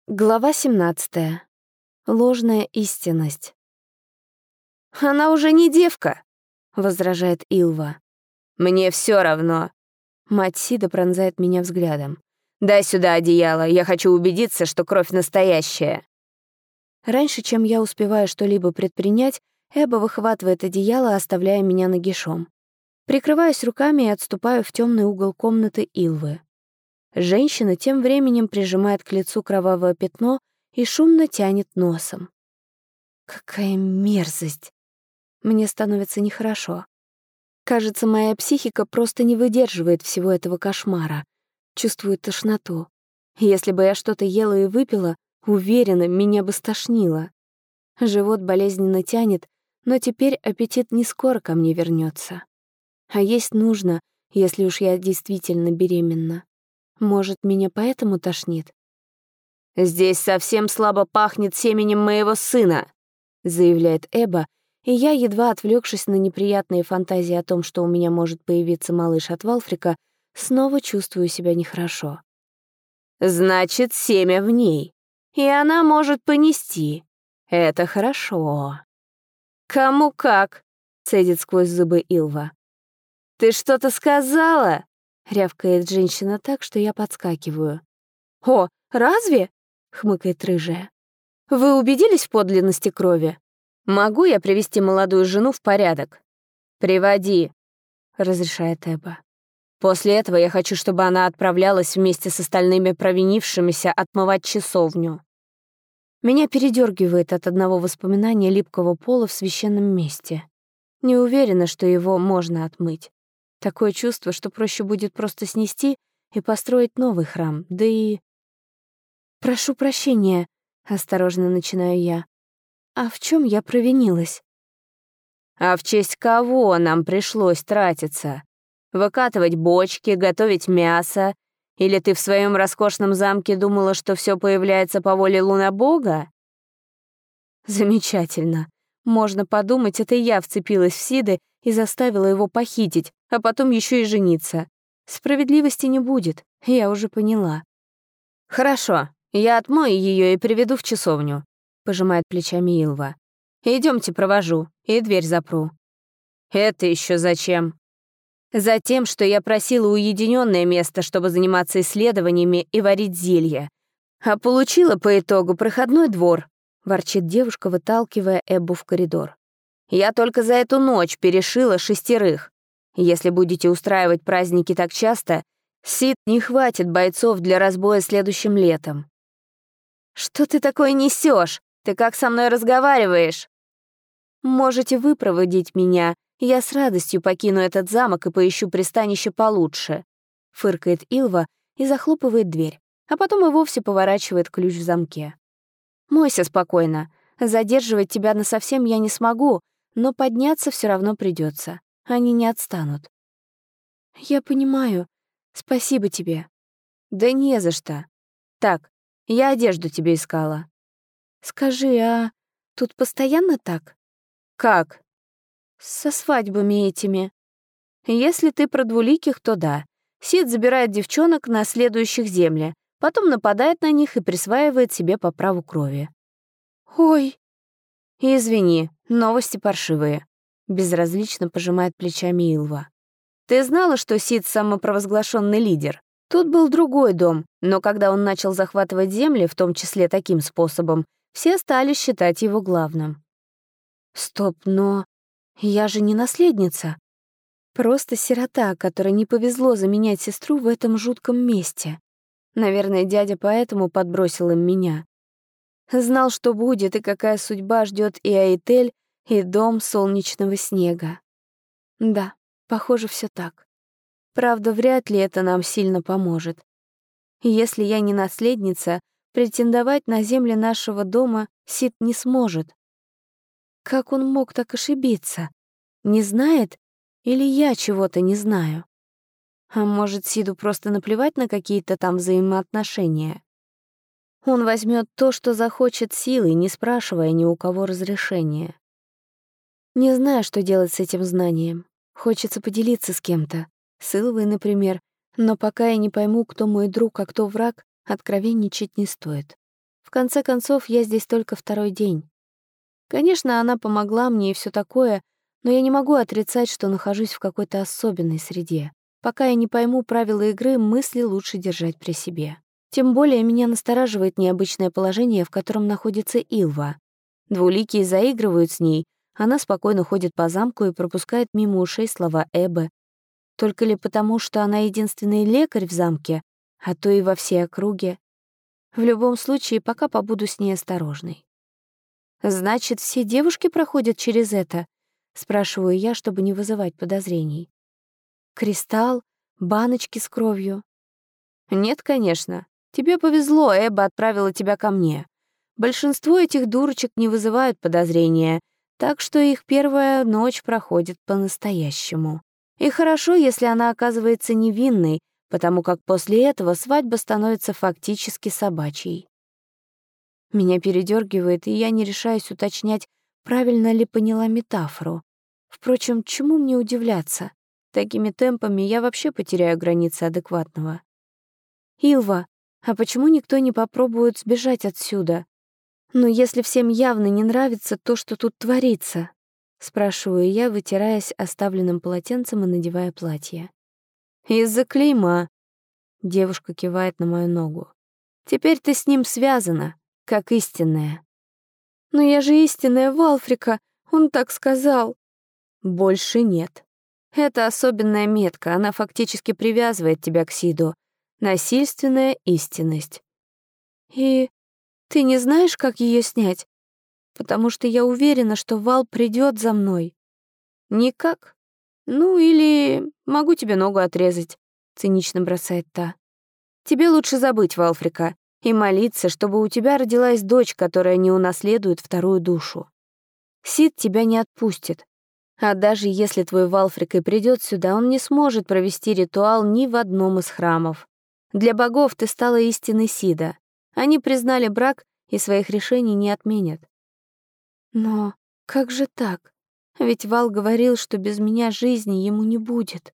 Глава 17. Ложная истинность. «Она уже не девка», — возражает Илва. «Мне все равно». Мать Сида пронзает меня взглядом. «Дай сюда одеяло, я хочу убедиться, что кровь настоящая». Раньше, чем я успеваю что-либо предпринять, Эбба выхватывает одеяло, оставляя меня нагишом. Прикрываюсь руками и отступаю в темный угол комнаты Илвы. Женщина тем временем прижимает к лицу кровавое пятно и шумно тянет носом. Какая мерзость! Мне становится нехорошо. Кажется, моя психика просто не выдерживает всего этого кошмара. Чувствую тошноту. Если бы я что-то ела и выпила, уверена, меня бы стошнило. Живот болезненно тянет, но теперь аппетит не скоро ко мне вернется. А есть нужно, если уж я действительно беременна. Может, меня поэтому тошнит? «Здесь совсем слабо пахнет семенем моего сына», — заявляет Эбба, и я, едва отвлекшись на неприятные фантазии о том, что у меня может появиться малыш от Валфрика, снова чувствую себя нехорошо. «Значит, семя в ней, и она может понести. Это хорошо». «Кому как?» — цедит сквозь зубы Илва. «Ты что-то сказала?» — рявкает женщина так, что я подскакиваю. «О, разве?» — хмыкает рыжая. «Вы убедились в подлинности крови? Могу я привести молодую жену в порядок?» «Приводи», — разрешает Эбба. «После этого я хочу, чтобы она отправлялась вместе с остальными провинившимися отмывать часовню». Меня передергивает от одного воспоминания липкого пола в священном месте. Не уверена, что его можно отмыть. Такое чувство, что проще будет просто снести и построить новый храм, да и... «Прошу прощения», — осторожно начинаю я. «А в чем я провинилась?» «А в честь кого нам пришлось тратиться? Выкатывать бочки, готовить мясо? Или ты в своем роскошном замке думала, что все появляется по воле лунобога?» «Замечательно. Можно подумать, это я вцепилась в Сида и заставила его похитить, а потом еще и жениться. Справедливости не будет, я уже поняла». «Хорошо, я отмою ее и приведу в часовню», — пожимает плечами Илва. «Идемте, провожу, и дверь запру». «Это еще зачем?» «Затем, что я просила уединенное место, чтобы заниматься исследованиями и варить зелья. А получила по итогу проходной двор», — ворчит девушка, выталкивая Эббу в коридор. «Я только за эту ночь перешила 6. Если будете устраивать праздники так часто, Сид не хватит бойцов для разбоя следующим летом». «Что ты такое несешь? Ты как со мной разговариваешь?» «Можете выпроводить меня, я с радостью покину этот замок и поищу пристанище получше», — фыркает Илва и захлопывает дверь, а потом и вовсе поворачивает ключ в замке. «Мойся спокойно. Задерживать тебя насовсем я не смогу, но подняться все равно придется. Они не отстанут». «Я понимаю. Спасибо тебе». «Да не за что. Так, я одежду тебе искала». «Скажи, а тут постоянно так?» «Как?» «Со свадьбами этими». «Если ты про двуликих, то да. Сид забирает девчонок на следующих земле, потом нападает на них и присваивает себе по праву крови». «Ой!» «Извини, новости паршивые», — безразлично пожимает плечами Илва. «Ты знала, что Сид — самопровозглашенный лидер? Тут был другой дом, но когда он начал захватывать земли, в том числе таким способом, все стали считать его главным». «Стоп, но я же не наследница. Просто сирота, которой не повезло заменять сестру в этом жутком месте. Наверное, дядя поэтому подбросил им меня. Знал, что будет и какая судьба ждет и Аэтель, и дом солнечного снега. Да, похоже, все так. Правда, вряд ли это нам сильно поможет. Если я не наследница, претендовать на земли нашего дома Сид не сможет. Как он мог так ошибиться? Не знает? Или я чего-то не знаю? А может, Сиду просто наплевать на какие-то там взаимоотношения? Он возьмет то, что захочет силой, не спрашивая ни у кого разрешения. Не знаю, что делать с этим знанием. Хочется поделиться с кем-то. С Илвой, например. Но пока я не пойму, кто мой друг, а кто враг, откровенничать не стоит. В конце концов, я здесь только второй день. Конечно, она помогла мне и все такое, но я не могу отрицать, что нахожусь в какой-то особенной среде. Пока я не пойму правила игры, мысли лучше держать при себе. Тем более меня настораживает необычное положение, в котором находится Илва. Двуликие заигрывают с ней, она спокойно ходит по замку и пропускает мимо ушей слова Эббы. Только ли потому, что она единственный лекарь в замке, а то и во всей округе? В любом случае, пока побуду с ней осторожной. «Значит, все девушки проходят через это?» — спрашиваю я, чтобы не вызывать подозрений. «Кристалл? Баночки с кровью?» «Нет, конечно. Тебе повезло, Эбба отправила тебя ко мне. Большинство этих дурочек не вызывают подозрения, так что их первая ночь проходит по-настоящему. И хорошо, если она оказывается невинной, потому как после этого свадьба становится фактически собачьей». Меня передергивает, и я не решаюсь уточнять, правильно ли поняла метафору. Впрочем, чему мне удивляться? Такими темпами я вообще потеряю границы адекватного. «Илва, а почему никто не попробует сбежать отсюда? Ну, если всем явно не нравится то, что тут творится?» — спрашиваю я, вытираясь оставленным полотенцем и надевая платье. «Из-за клейма», — девушка кивает на мою ногу. «Теперь ты с ним связана, как истинная». «Но я же истинная Валфрика, он так сказал». «Больше нет. Это особенная метка, она фактически привязывает тебя к Сиду. Насильственная истинность». «И ты не знаешь, как ее снять? Потому что я уверена, что Вал придет за мной». «Никак. Ну или могу тебе ногу отрезать», — цинично бросает та. «Тебе лучше забыть Валфрика и молиться, чтобы у тебя родилась дочь, которая не унаследует вторую душу. Сид тебя не отпустит. А даже если твой Валфрик и придет сюда, он не сможет провести ритуал ни в одном из храмов. Для богов ты стала истиной Сида. Они признали брак и своих решений не отменят». «Но как же так? Ведь Вал говорил, что без меня жизни ему не будет».